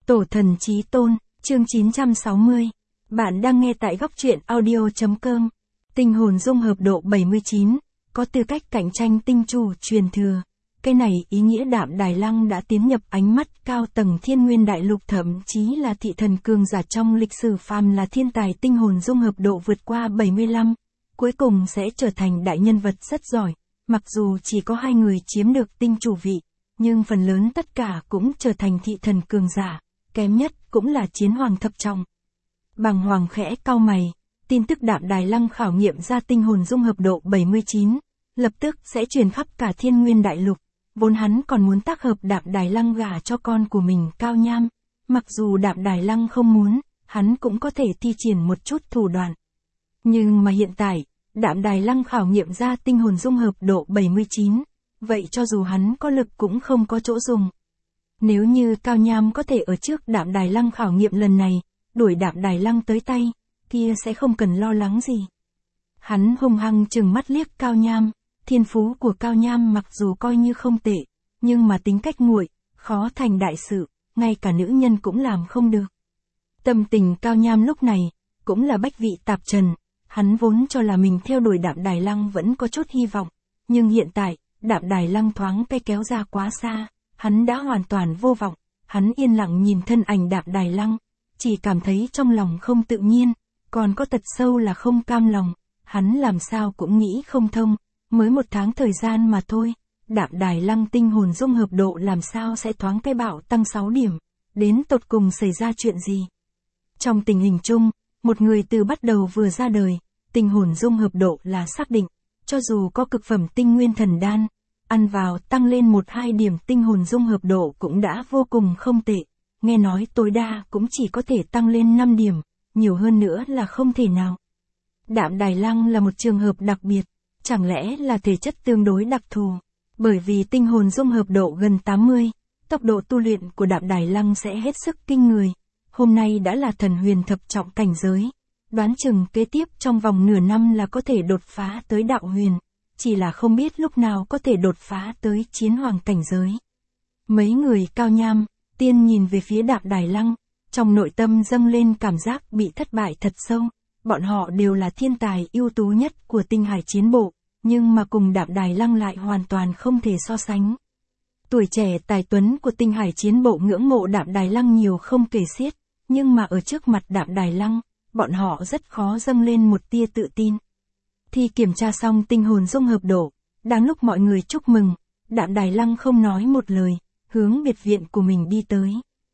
Tổ thần chí tôn, chương 960. Bạn đang nghe tại góc truyện audio.com. Tinh hồn dung hợp độ 79, có tư cách cạnh tranh tinh chủ truyền thừa. Cái này ý nghĩa Đạm Đài Lăng đã tiến nhập ánh mắt cao tầng thiên nguyên đại lục, thậm chí là thị thần cường giả trong lịch sử, phàm là thiên tài tinh hồn dung hợp độ vượt qua 75, cuối cùng sẽ trở thành đại nhân vật rất giỏi. Mặc dù chỉ có 2 người chiếm được tinh chủ vị, nhưng phần lớn tất cả cũng trở thành thị thần cường giả, kém nhất cũng là chiến hoàng thập trọng. Bàng Hoàng khẽ cau mày, tin tức Đạm Đài Lăng khảo nghiệm ra tinh hồn dung hợp độ 79, lập tức sẽ truyền khắp cả thiên nguyên đại lục. Vốn hắn còn muốn tác hợp Đạm Đài Lăng gả cho con của mình Cao Nham, mặc dù Đạm Đài Lăng không muốn, hắn cũng có thể thi triển một chút thủ đoạn. Nhưng mà hiện tại, Đạm Đài Lăng khảo nghiệm ra tinh hồn dung hợp độ 79, vậy cho dù hắn có lực cũng không có chỗ dùng. Nếu như Cao Nham có thể ở trước Đạm Đài Lăng khảo nghiệm lần này, đuổi Đạm Đài Lăng tới tay, kia sẽ không cần lo lắng gì. Hắn hung hăng trừng mắt liếc Cao Nham, thiên phú của Cao Nham mặc dù coi như không tệ, nhưng mà tính cách nguội, khó thành đại sự, ngay cả nữ nhân cũng làm không được. Tâm tình Cao Nham lúc này, cũng là bách vị tạp trần, hắn vốn cho là mình theo đuổi Đạm Đài Lăng vẫn có chút hy vọng, nhưng hiện tại, Đạm Đài Lăng thoáng cái kéo ra quá xa, hắn đã hoàn toàn vô vọng. Hắn yên lặng nhìn thân ảnh Đạm Đài Lăng, chỉ cảm thấy trong lòng không tự nhiên, còn có tật sâu là không cam lòng. Hắn làm sao cũng nghĩ không thông, mới 1 tháng thời gian mà thôi, Đạm Đài Lăng tinh hồn dung hợp độ làm sao sẽ thoáng cái bạo tăng 6 điểm, đến tột cùng xảy ra chuyện gì? Trong tình hình chung, một người từ bắt đầu vừa ra đời, tinh hồn dung hợp độ là xác định, cho dù có cực phẩm tinh nguyên thần đan, ăn vào tăng lên 1-2 điểm tinh hồn dung hợp độ cũng đã vô cùng không tệ, nghe nói tối đa cũng chỉ có thể tăng lên 5 điểm, nhiều hơn nữa là không thể nào. Đạm Đài Lăng là một trường hợp đặc biệt, chẳng lẽ là thể chất tương đối đặc thù, bởi vì tinh hồn dung hợp độ gần 80, tốc độ tu luyện của Đạm Đài Lăng sẽ hết sức kinh người, hôm nay đã là thần huyền thập trọng cảnh giới, đoán chừng kế tiếp trong vòng nửa năm là có thể đột phá tới đạo huyền. Chỉ là không biết lúc nào có thể đột phá tới chiến hoàng cảnh giới. Mấy người Cao Nham, Tiên nhìn về phía Đạm Đài Lăng, trong nội tâm dâng lên cảm giác bị thất bại thật sâu. Bọn họ đều là thiên tài ưu tú nhất của tinh hải chiến bộ, nhưng mà cùng Đạm Đài Lăng lại hoàn toàn không thể so sánh. Tuổi trẻ tài tuấn của tinh hải chiến bộ ngưỡng mộ Đạm Đài Lăng nhiều không kể xiết, nhưng mà ở trước mặt Đạm Đài Lăng, bọn họ rất khó dâng lên một tia tự tin. Thì kiểm tra xong tinh hồn dung hợp độ, đang lúc mọi người chúc mừng, Đạm Đài Lăng không nói một lời, hướng biệt viện của mình đi tới.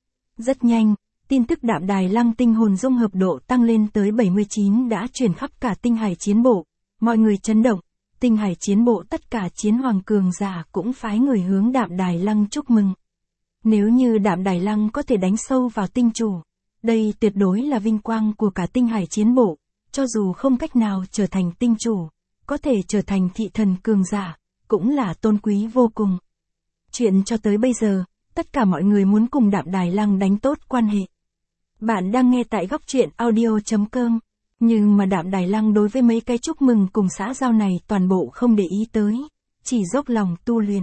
Rất nhanh, tin tức Đạm Đài Lăng tinh hồn dung hợp độ tăng lên tới 79 đã truyền khắp cả tinh hải chiến bộ, mọi người chấn động, tinh hải chiến bộ tất cả chiến hoàng cường giả cũng phái người hướng Đạm Đài Lăng chúc mừng. Nếu như Đạm Đài Lăng có thể đánh sâu vào tinh chủ, đây tuyệt đối là vinh quang của cả tinh hải chiến bộ. Cho dù không cách nào trở thành tinh chủ, có thể trở thành thị thần cường giả, cũng là tôn quý vô cùng. Chuyện cho tới bây giờ, tất cả mọi người muốn cùng Đạm Đài Lăng đánh tốt quan hệ. Bạn đang nghe tại góc truyện audio.com, nhưng mà Đạm Đài Lăng đối với mấy cái chúc mừng cùng xã giao này toàn bộ không để ý tới, chỉ dốc lòng tu luyện.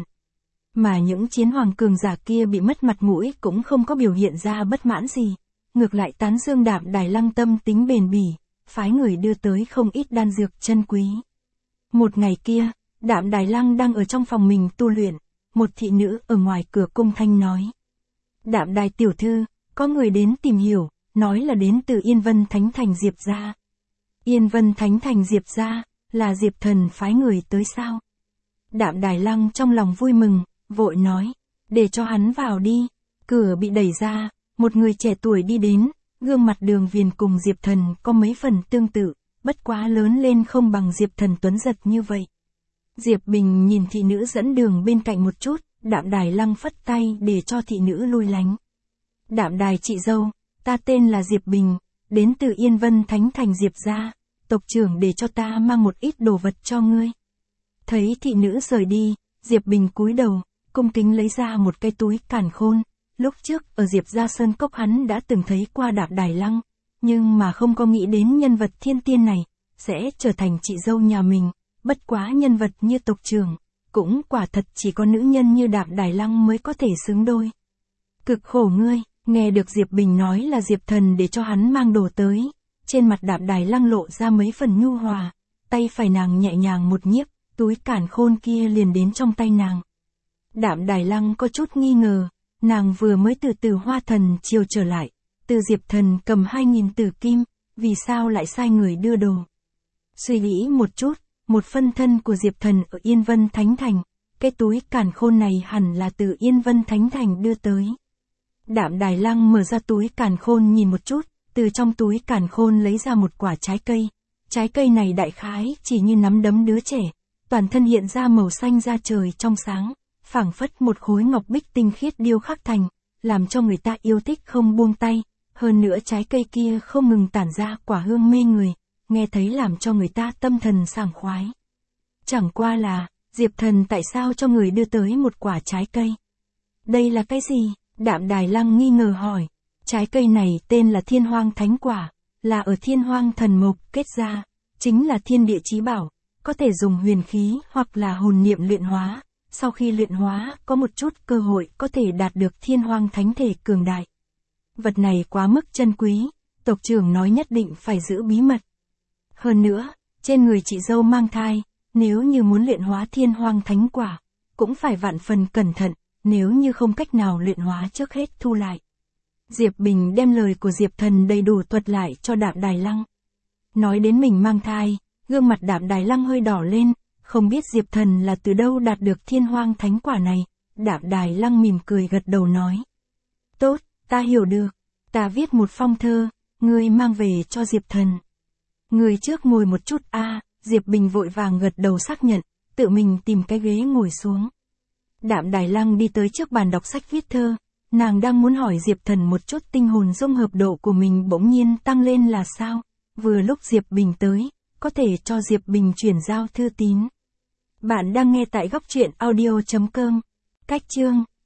Mà những chiến hoàng cường giả kia bị mất mặt mũi cũng không có biểu hiện ra bất mãn gì, ngược lại tán dương Đạm Đài Lăng tâm tính bền bỉ. Phái người đưa tới không ít đan dược chân quý. Một ngày kia, Đạm Đài Lăng đang ở trong phòng mình tu luyện, một thị nữ ở ngoài cửa cung thanh nói. Đạm Đài tiểu thư, có người đến tìm hiểu, nói là đến từ Yên Vân Thánh Thành Diệp gia. Yên Vân Thánh Thành Diệp gia, là Diệp thần phái người tới sao? Đạm Đài Lăng trong lòng vui mừng, vội nói, để cho hắn vào đi. Cửa bị đẩy ra, một người trẻ tuổi đi đến. Gương mặt Đường Viền cùng Diệp thần có mấy phần tương tự, bất quá lớn lên không bằng Diệp thần tuấn giật như vậy. Diệp Bình nhìn thị nữ dẫn đường bên cạnh một chút, Đạm Đài Lăng phất tay để cho thị nữ lui lánh. Đạm Đài chị dâu, ta tên là Diệp Bình, đến từ Yên Vân Thánh Thành Diệp gia, tộc trưởng để cho ta mang một ít đồ vật cho ngươi. Thấy thị nữ rời đi, Diệp Bình cúi đầu, cung kính lấy ra một cái túi càn khôn. Lúc trước ở Diệp Gia Sơn Cốc hắn đã từng thấy qua Đạm Đài Lăng, nhưng mà không có nghĩ đến nhân vật thiên tiên này sẽ trở thành chị dâu nhà mình, bất quá nhân vật như tộc trưởng, cũng quả thật chỉ có nữ nhân như Đạm Đài Lăng mới có thể xứng đôi. Cực khổ ngươi, Nghe được Diệp Bình nói là Diệp Thần để cho hắn mang đồ tới, trên mặt Đạm Đài Lăng lộ ra mấy phần nhu hòa, tay phải nàng nhẹ nhàng một nhiếp, túi càn khôn kia liền đến trong tay nàng. Đạm Đài Lăng có chút nghi ngờ, nàng vừa mới từ Hoa Thần chiều trở lại, từ Diệp Thần cầm 2.000 tử kim, vì sao lại sai người đưa đồ. Suy nghĩ một chút, một phân thân của Diệp Thần ở Yên Vân Thánh Thành, cái túi càn khôn này hẳn là từ Yên Vân Thánh Thành đưa tới. Đạm Đài Lăng mở ra túi càn khôn nhìn một chút, từ trong túi càn khôn lấy ra một quả trái cây này đại khái chỉ như nắm đấm đứa trẻ, toàn thân hiện ra màu xanh da trời trong sáng, phảng phất một khối ngọc bích tinh khiết điêu khắc thành, làm cho người ta yêu thích không buông tay, hơn nữa trái cây kia không ngừng tản ra quả hương mê người, nghe thấy làm cho người ta tâm thần sảng khoái. Chẳng qua là, Diệp Thần tại sao cho người đưa tới một quả trái cây? Đây là cái gì? Đạm Đài Lăng nghi ngờ hỏi. Trái cây này tên là Thiên Hoang Thánh Quả, là ở Thiên Hoang Thần Mộc kết ra, chính là thiên địa chí bảo, có thể dùng huyền khí hoặc là hồn niệm luyện hóa, sau khi luyện hóa có một chút cơ hội có thể đạt được Thiên Hoang Thánh Thể cường đại. Vật này quá mức chân quý, tộc trưởng nói nhất định phải giữ bí mật. Hơn nữa, trên người chị dâu mang thai, nếu như muốn luyện hóa Thiên Hoang Thánh Quả, cũng phải vạn phần cẩn thận, nếu như không cách nào luyện hóa trước hết thu lại. Diệp Bình đem lời của Diệp Thần đầy đủ thuật lại cho Đạm Đài Lăng. Nói đến mình mang thai, gương mặt Đạm Đài Lăng hơi đỏ lên, không biết Diệp Thần là từ đâu đạt được Thiên Hoang Thánh Quả này. Đạm Đài Lăng mỉm cười gật đầu nói. Tốt, ta hiểu được, ta viết một phong thơ, ngươi mang về cho Diệp Thần. Ngươi trước ngồi một chút Diệp Bình vội vàng gật đầu xác nhận, tự mình tìm cái ghế ngồi xuống. Đạm Đài Lăng đi tới trước bàn đọc sách viết thơ, nàng đang muốn hỏi Diệp Thần một chút tinh hồn dung hợp độ của mình bỗng nhiên tăng lên là sao, vừa lúc Diệp Bình tới, có thể cho Diệp Bình chuyển giao thư tín. Bạn đang nghe tại góc truyện audio.com, cách chương